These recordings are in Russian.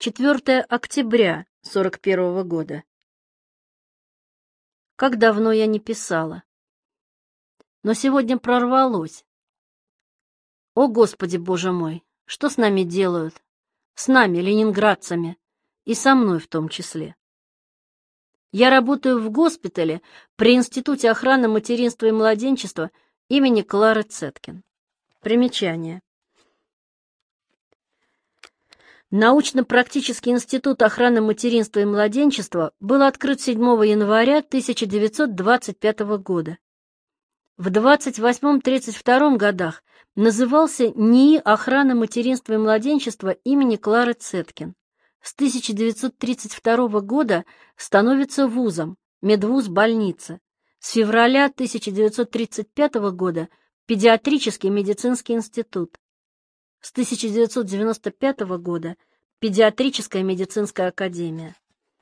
4 октября 41-го года. Как давно я не писала. Но сегодня прорвалось. О, Господи, Боже мой, что с нами делают? С нами, ленинградцами, и со мной в том числе. Я работаю в госпитале при Институте охраны материнства и младенчества имени Клары Цеткин. Примечание. Научно-практический институт охраны материнства и младенчества был открыт 7 января 1925 года. В 28-32 годах назывался НИИ охраны материнства и младенчества имени Клары Цеткин. С 1932 года становится вузом, медвуз-больница. С февраля 1935 года педиатрический медицинский институт. С 1995 года педиатрическая медицинская академия.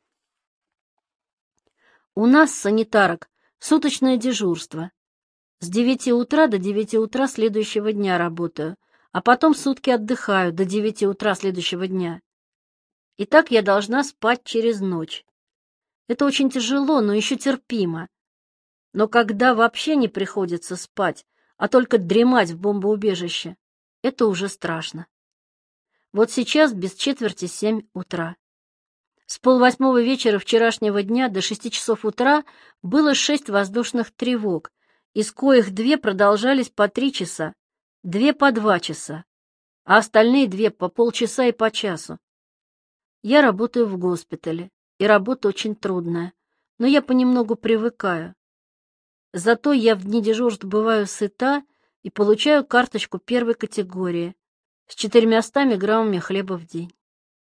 У нас, санитарок, суточное дежурство. С 9 утра до 9 утра следующего дня работаю, а потом сутки отдыхаю до 9 утра следующего дня. И так я должна спать через ночь. Это очень тяжело, но еще терпимо. Но когда вообще не приходится спать, а только дремать в бомбоубежище, это уже страшно. Вот сейчас без четверти 7 утра. С 7:30 вечера вчерашнего дня до 6 часов утра было 6 воздушных тревог, из коих 2 продолжались по 3 часа, 2 по 2 часа, а остальные 2 по полчаса и по часу. Я работаю в госпитале, и работа очень трудная, но я понемногу привыкаю. Зато я в дни дежурств бываю сыта и получаю карточку 1 категории с 400 граммами хлеба в день.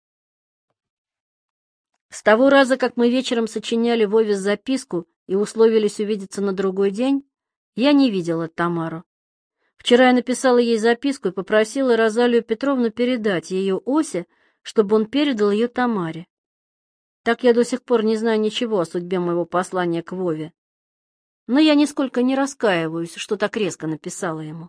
С того раза, как мы вечером сочиняли Вове записку и условились увидеться на другой день, я не видела Тамару. Вчера я написала ей записку и попросила Розалию Петровну передать ее Осе, чтобы он передал ее Тамаре. Так я до сих пор не знаю ничего о судьбе моего послания к Вове. Но я нисколько не раскаиваюсь, что так резко написала ему.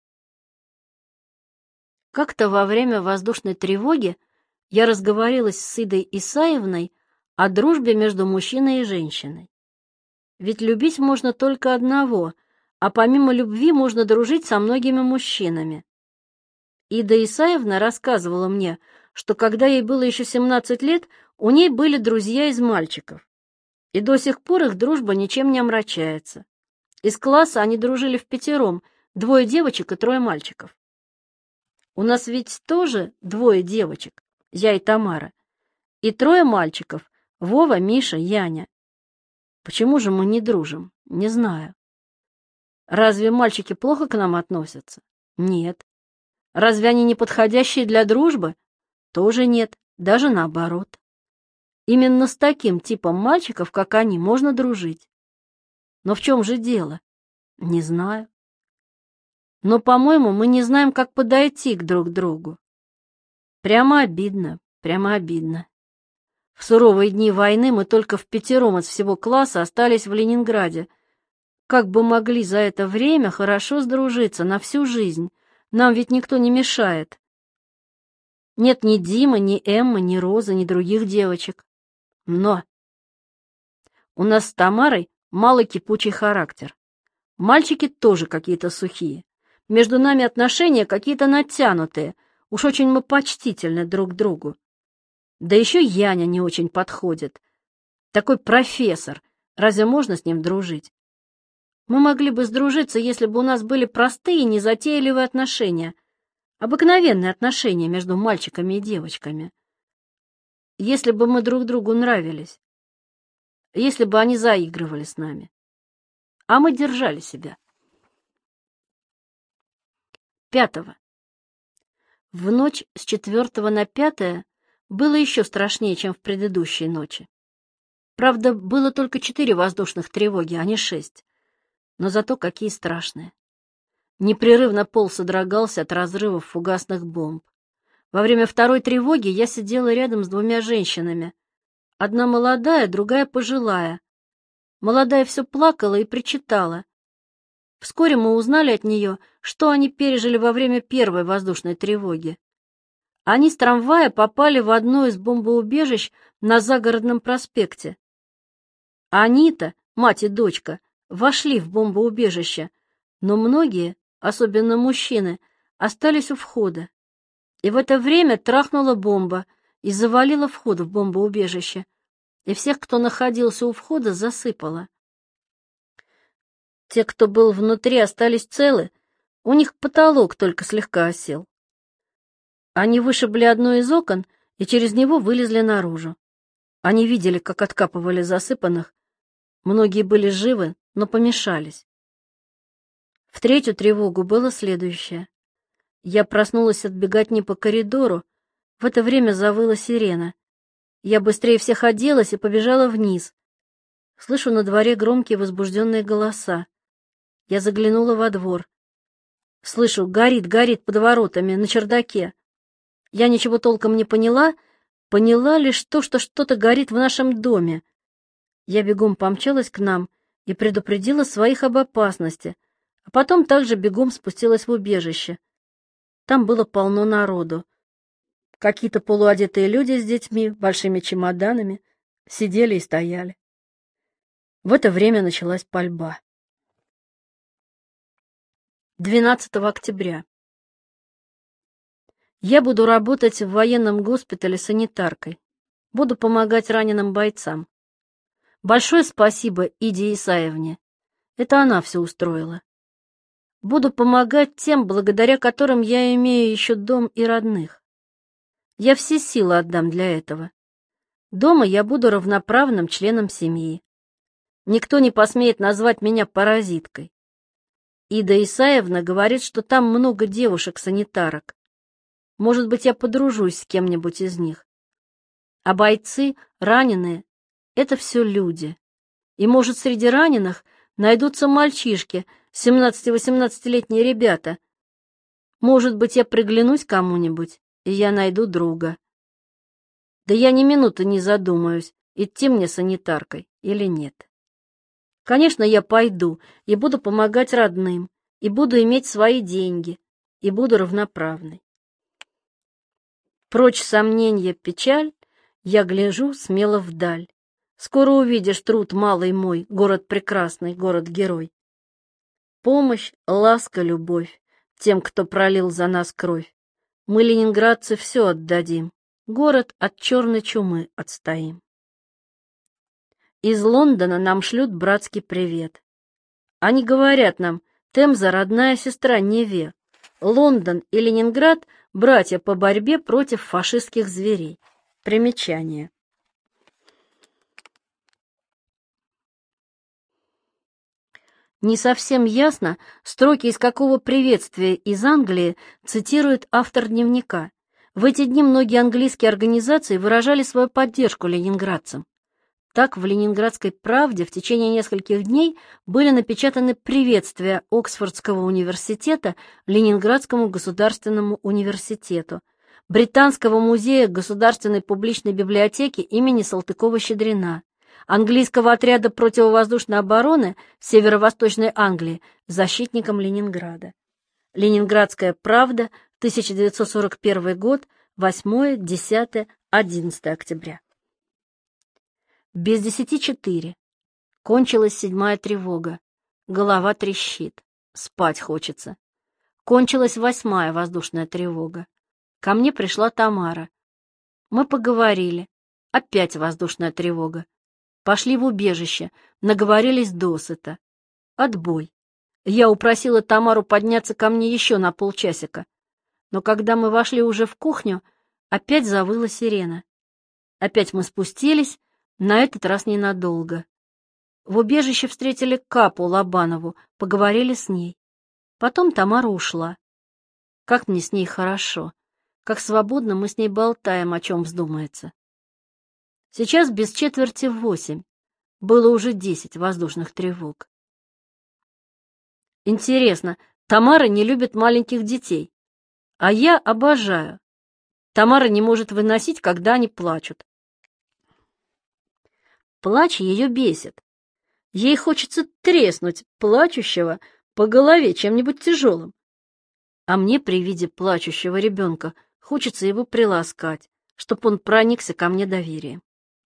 Как-то во время воздушной тревоги я разговорилась с Идой Исаевной о дружбе между мужчиной и женщиной. Ведь любить можно только одного, а помимо любви можно дружить со многими мужчинами. Ида Исаевна рассказывала мне, что когда ей было еще 17 лет, у ней были друзья из мальчиков. И до сих пор их дружба ничем не омрачается. Из класса они дружили впятером, 2 девочек и 3 мальчиков. У нас ведь тоже 2 девочек, я и Тамара, и 3 мальчиков, Вова, Миша, Яня. Почему же мы не дружим? Не знаю. Разве мальчики плохо к нам относятся? Нет. Разве они не подходящие для дружбы? Тоже нет, даже наоборот. Именно с таким типом мальчиков, как они, можно дружить. Но в чем же дело? Не знаю. Но, по-моему, мы не знаем, как подойти к друг другу. Прямо обидно, прямо обидно. В суровые дни войны мы только впятером из всего класса остались в Ленинграде. Как бы могли за это время хорошо сдружиться на всю жизнь? Нам ведь никто не мешает. Нет ни Димы, ни Эммы, ни Розы, ни других девочек. Но у нас с Тамарой малый кипучий характер. Мальчики тоже какие-то сухие. Между нами отношения какие-то натянутые. Уж очень мы почтительны друг к другу. Да еще Яня не очень подходит. Такой профессор. Разве можно с ним дружить? Мы могли бы сдружиться, если бы у нас были простые, незатейливые отношения. Обыкновенные отношения между мальчиками и девочками. Если бы мы друг другу нравились. Если бы они заигрывали с нами. А мы держали себя. 5. В ночь с 4 на 5 было еще страшнее, чем в предыдущей ночи. Правда, было только 4 воздушных тревоги, а не 6. Но зато какие страшные. Непрерывно пол содрогался от разрывов фугасных бомб. Во время 2 тревоги я сидела рядом с 2 женщинами. Одна молодая, другая пожилая. Молодая все плакала и причитала. Вскоре мы узнали от нее, что они пережили во время 1 воздушной тревоги. Они с трамвая попали в одно из бомбоубежищ на Загородном проспекте. Они-то, мать и дочка, вошли в бомбоубежище, но многие, особенно мужчины, остались у входа. И в это время трахнула бомба и завалила вход в бомбоубежище, и всех, кто находился у входа, засыпала. Те, кто был внутри, остались целы, у них потолок только слегка осел. Они вышибли одно из окон и через него вылезли наружу. Они видели, как откапывали засыпанных. Многие были живы, но помешались. В третью тревогу было следующее. Я проснулась от беготни по коридору. В это время завыла сирена. Я быстрее всех оделась и побежала вниз. Слышу на дворе громкие возбужденные голоса. Я заглянула во двор. Слышу, горит под воротами, на чердаке. Я ничего толком не поняла лишь то, что что-то горит в нашем доме. Я бегом помчалась к нам и предупредила своих об опасности, а потом также бегом спустилась в убежище. Там было полно народу. Какие-то полуодетые люди с детьми, большими чемоданами, сидели и стояли. В это время началась пальба. 12 октября. Я буду работать в военном госпитале санитаркой. Буду помогать раненым бойцам. Большое спасибо Иде Исаевне. Это она все устроила. Буду помогать тем, благодаря которым я имею еще дом и родных. Я все силы отдам для этого. Дома я буду равноправным членом семьи. Никто не посмеет назвать меня паразиткой. Ида Исаевна говорит, что там много девушек-санитарок. Может быть, я подружусь с кем-нибудь из них. А бойцы, раненые — это все люди. И, может, среди раненых найдутся мальчишки, 17-18-летние ребята. Может быть, я приглянусь кому-нибудь, и я найду друга. Да я ни минуты не задумаюсь, идти мне санитаркой или нет. Конечно, я пойду и буду помогать родным, и буду иметь свои деньги, и буду равноправной. Прочь сомненья, печаль, я гляжу смело вдаль. Скоро увидишь труд малый мой, город прекрасный, город-герой. Помощь, ласка, любовь тем, кто пролил за нас кровь. Мы, ленинградцы, все отдадим, город от черной чумы отстоим. Из Лондона нам шлют братский привет. Они говорят нам: Темза — родная сестра Неве. Лондон и Ленинград — братья по борьбе против фашистских зверей. Примечание. Не совсем ясно, строки из какого приветствия из Англии цитирует автор дневника. В эти дни многие английские организации выражали свою поддержку ленинградцам. Так, в «Ленинградской правде» в течение нескольких дней были напечатаны приветствия Оксфордского университета Ленинградскому государственному университету, Британского музея Государственной публичной библиотеки имени Салтыкова-Щедрина, английского отряда противовоздушной обороны Северо-Восточной Англии, защитникам Ленинграда. «Ленинградская правда», 1941 год, 8, 10, 11 октября. Без 10:04. Кончилась 7-я тревога. Голова трещит. Спать хочется. Кончилась 8-я воздушная тревога. Ко мне пришла Тамара. Мы поговорили. Опять воздушная тревога. Пошли в убежище. Наговорились досыта. Отбой. Я упросила Тамару подняться ко мне еще на полчасика. Но когда мы вошли уже в кухню, опять завыла сирена. Опять мы спустились, на этот раз ненадолго. В убежище встретили Капу Лобанову, поговорили с ней. Потом Тамара ушла. Как мне с ней хорошо, как свободно мы с ней болтаем, о чем вздумается. Сейчас без 7:45. Было уже 10 воздушных тревог. Интересно, Тамара не любит маленьких детей, а я обожаю. Тамара не может выносить, когда они плачут. Плач ее бесит. Ей хочется треснуть плачущего по голове чем-нибудь тяжелым. А мне при виде плачущего ребенка Хочется его приласкать, чтоб он проникся ко мне доверием.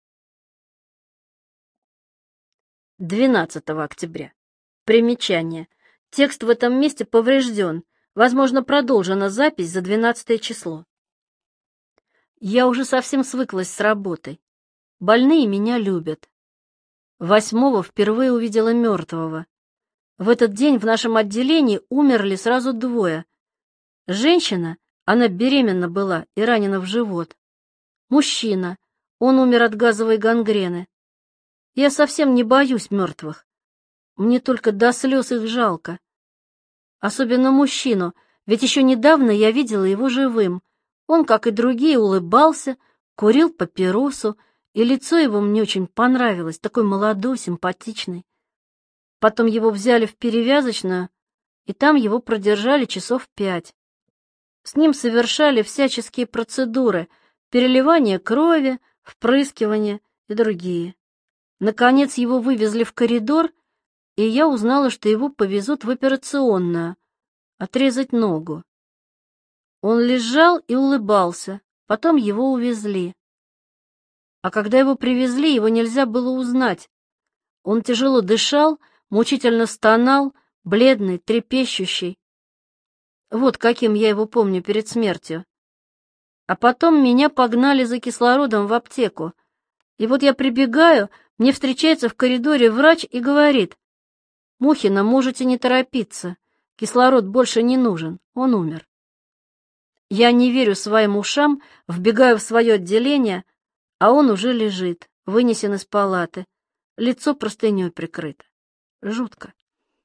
12 октября. Примечание. Текст в этом месте поврежден. Возможно, продолжена запись за 12 число. Я уже совсем свыклась с работой. Больные меня любят. 8-го впервые увидела мертвого. В этот день в нашем отделении умерли сразу двое. Женщина, она беременна была и ранена в живот. Мужчина, он умер от газовой гангрены. Я совсем не боюсь мертвых. Мне только до слез их жалко. Особенно мужчину, ведь еще недавно я видела его живым. Он, как и другие, улыбался, курил папиросу, и лицо его мне очень понравилось, такой молодой, симпатичный. Потом его взяли в перевязочную, и там его продержали часов 5. С ним совершали всяческие процедуры, переливание крови, впрыскивание и другие. Наконец его вывезли в коридор, и я узнала, что его повезут в операционную, отрезать ногу. Он лежал и улыбался, потом его увезли. А когда его привезли, его нельзя было узнать. Он тяжело дышал, мучительно стонал, бледный, трепещущий. Вот каким я его помню перед смертью. А потом меня погнали за кислородом в аптеку. И вот я прибегаю, мне встречается в коридоре врач и говорит: «Мухина, можете не торопиться, кислород больше не нужен, он умер». Я не верю своим ушам, вбегаю в свое отделение, а он уже лежит, вынесен из палаты, лицо простыней прикрыто. Жутко.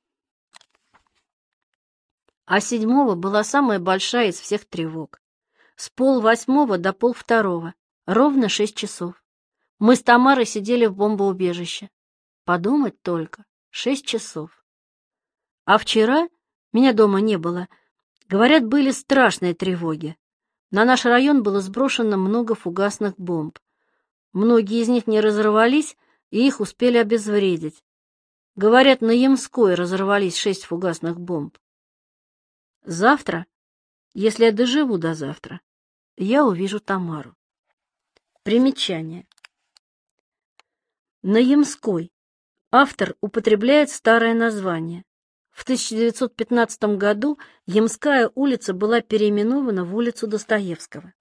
А 7-го была самая большая из всех тревог. С 7:30 до 7:30, ровно 6 часов. Мы с Тамарой сидели в бомбоубежище. Подумать только, 6 часов. А вчера, меня дома не было, говорят, были страшные тревоги. На наш район было сброшено много фугасных бомб. Многие из них не разорвались, и их успели обезвредить. Говорят, на Ямской разорвались 6 фугасных бомб. Завтра, если я доживу до завтра, я увижу Тамару. Примечание. На Ямской автор употребляет старое название. В 1915 году Ямская улица была переименована в улицу Достоевского.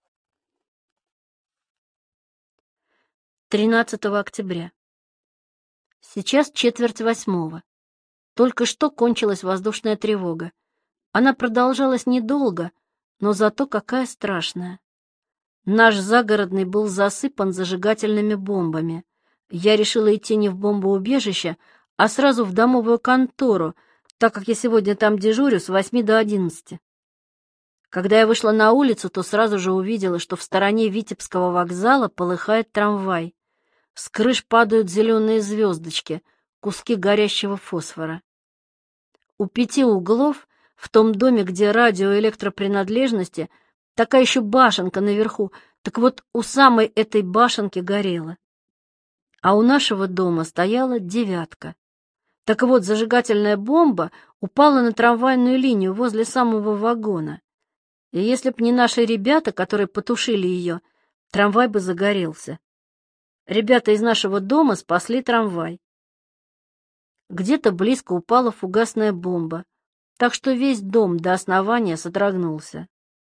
13 октября. Сейчас 7:45. Только что кончилась воздушная тревога. Она продолжалась недолго, но зато какая страшная. Наш загородный был засыпан зажигательными бомбами. Я решила идти не в бомбоубежище, а сразу в домовую контору, так как я сегодня там дежурю с 8 до 11. Когда я вышла на улицу, то сразу же увидела, что в стороне Витебского вокзала полыхает трамвай. С крыш падают зеленые звездочки, куски горящего фосфора. У 5 углов, в том доме, где радиоэлектропринадлежности, такая еще башенка наверху, так вот у самой этой башенки горело. А у нашего дома стояла 9. Так вот, зажигательная бомба упала на трамвайную линию возле самого вагона. И если б не наши ребята, которые потушили ее, трамвай бы загорелся. Ребята из нашего дома спасли трамвай. Где-то близко упала фугасная бомба, так что весь дом до основания содрогнулся.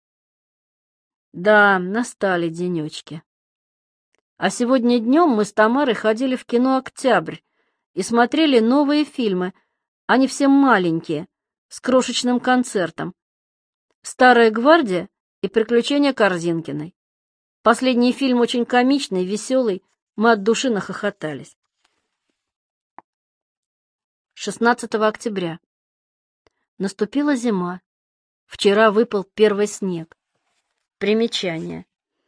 Да, настали денечки. А сегодня днем мы с Тамарой ходили в кино «Октябрь» и смотрели новые фильмы, они все маленькие, с крошечным концертом. «Старая гвардия» и «Приключения Корзинкиной». Последний фильм очень комичный, веселый, мы от души нахохотались. 16 октября. Наступила зима. Вчера выпал первый снег. Примечание.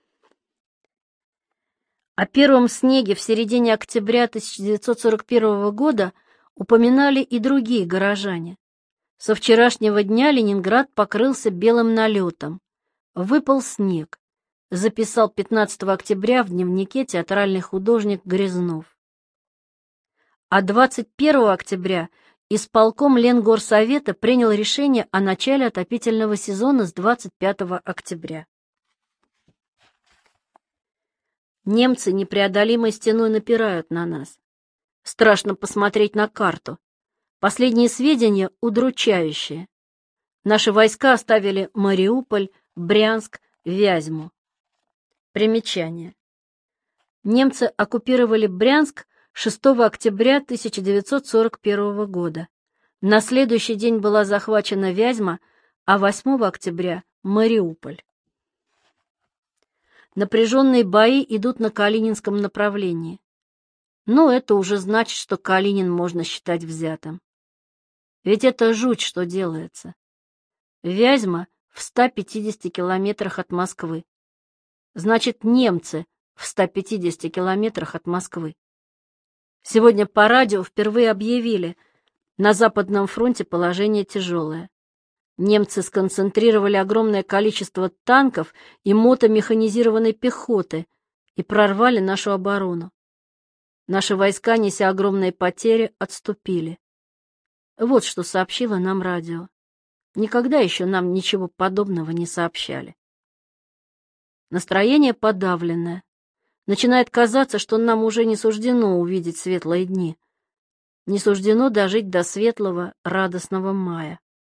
О первом снеге в середине октября 1941 года упоминали и другие горожане. Со вчерашнего дня Ленинград покрылся белым налетом. Выпал снег, записал 15 октября в дневнике театральный художник Грязнов. А 21 октября исполком Ленгорсовета принял решение о начале отопительного сезона с 25 октября. Немцы непреодолимой стеной напирают на нас. Страшно посмотреть на карту. Последние сведения удручающие. Наши войска оставили Мариуполь, Брянск, Вязьму. Примечание. Немцы оккупировали Брянск 6 октября 1941 года. На следующий день была захвачена Вязьма, а 8 октября — Мариуполь. Напряженные бои идут на Калининском направлении. Но это уже значит, что Калинин можно считать взятым. Ведь это жуть, что делается. Вязьма в 150 километрах от Москвы. Значит, немцы в 150 километрах от Москвы. Сегодня по радио впервые объявили: на Западном фронте положение тяжелое. Немцы сконцентрировали огромное количество танков и мотомеханизированной пехоты и прорвали нашу оборону. Наши войска, неся огромные потери, отступили. Вот что сообщило нам радио. Никогда еще нам ничего подобного не сообщали. Настроение подавленное. Начинает казаться, что нам уже не суждено увидеть светлые дни. Не суждено дожить до светлого, радостного мая.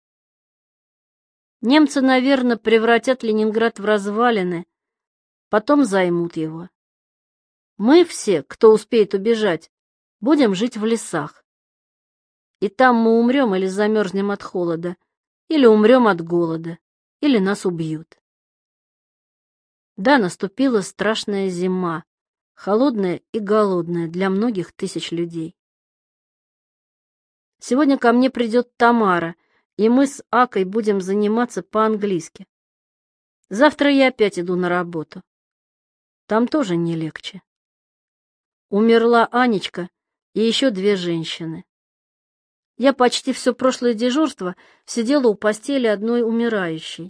Немцы, наверное, превратят Ленинград в развалины, потом займут его. Мы все, кто успеет убежать, будем жить в лесах. И там мы умрем или замерзнем от холода, или умрем от голода, или нас убьют. Да, наступила страшная зима, холодная и голодная для многих тысяч людей. Сегодня ко мне придет Тамара, и мы с Акой будем заниматься по-английски. Завтра я опять иду на работу. Там тоже не легче. Умерла Анечка и еще 2 женщины. Я почти все прошлое дежурство сидела у постели одной умирающей.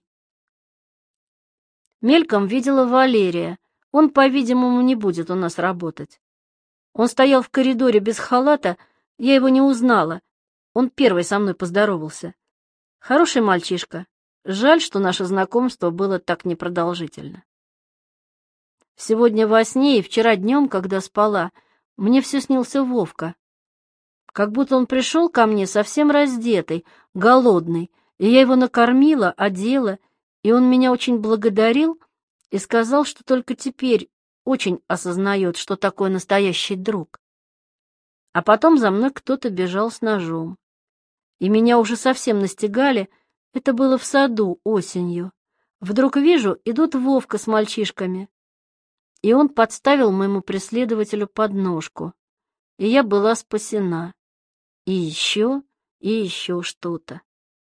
Мельком видела Валерия. Он, по-видимому, не будет у нас работать. Он стоял в коридоре без халата, я его не узнала. Он первый со мной поздоровался. Хороший мальчишка. Жаль, что наше знакомство было так непродолжительно. Сегодня во сне и вчера днем, когда спала, мне все снился Вовка. Как будто он пришел ко мне совсем раздетый, голодный, и я его накормила, одела, и он меня очень благодарил и сказал, что только теперь очень осознает, что такое настоящий друг. А потом за мной кто-то бежал с ножом. И меня уже совсем настигали, это было в саду осенью. Вдруг вижу, идут Вовка с мальчишками. И он подставил моему преследователю подножку. И я была спасена. И еще что-то.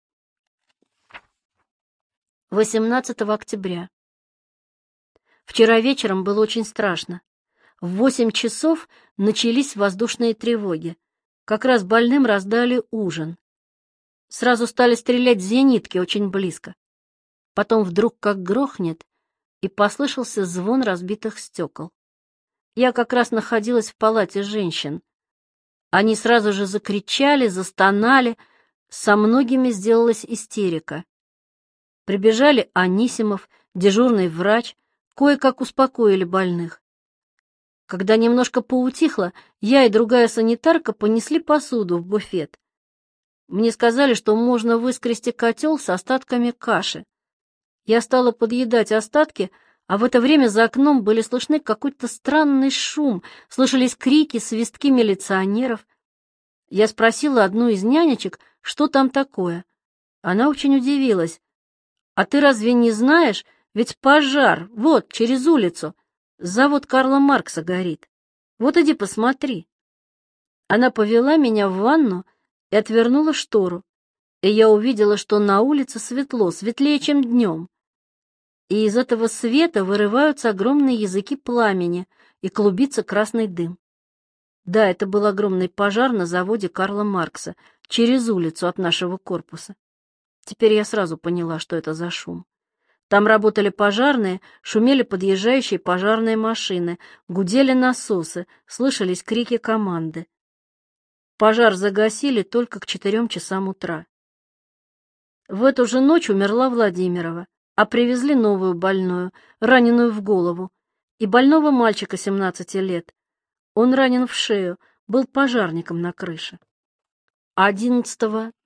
18 октября. Вчера вечером было очень страшно. В 8 часов начались воздушные тревоги. Как раз больным раздали ужин. Сразу стали стрелять зенитки очень близко. Потом вдруг как грохнет, и послышался звон разбитых стекол. Я как раз находилась в палате женщин. Они сразу же закричали, застонали, со многими сделалась истерика. Прибежали Анисимов, дежурный врач, кое-как успокоили больных. Когда немножко поутихло, я и другая санитарка понесли посуду в буфет. Мне сказали, что можно выскрести котел с остатками каши. Я стала подъедать остатки, а в это время за окном были слышны какой-то странный шум, слышались крики, свистки милиционеров. Я спросила одну из нянечек, что там такое. Она очень удивилась. «А ты разве не знаешь? Ведь пожар, вот, через улицу. Завод Карла Маркса горит. Вот иди посмотри». Она повела меня в ванну и отвернула штору, и я увидела, что на улице светло, светлее, чем днем. И из этого света вырываются огромные языки пламени, и клубится красный дым. Да, это был огромный пожар на заводе Карла Маркса, через улицу от нашего корпуса. Теперь я сразу поняла, что это за шум. Там работали пожарные, шумели подъезжающие пожарные машины, гудели насосы, слышались крики команды. Пожар загасили только к 4 часам утра. В эту же ночь умерла Владимирова, а привезли новую больную, раненую в голову. и больного мальчика 17 лет. Он ранен в шею, был пожарником на крыше. 11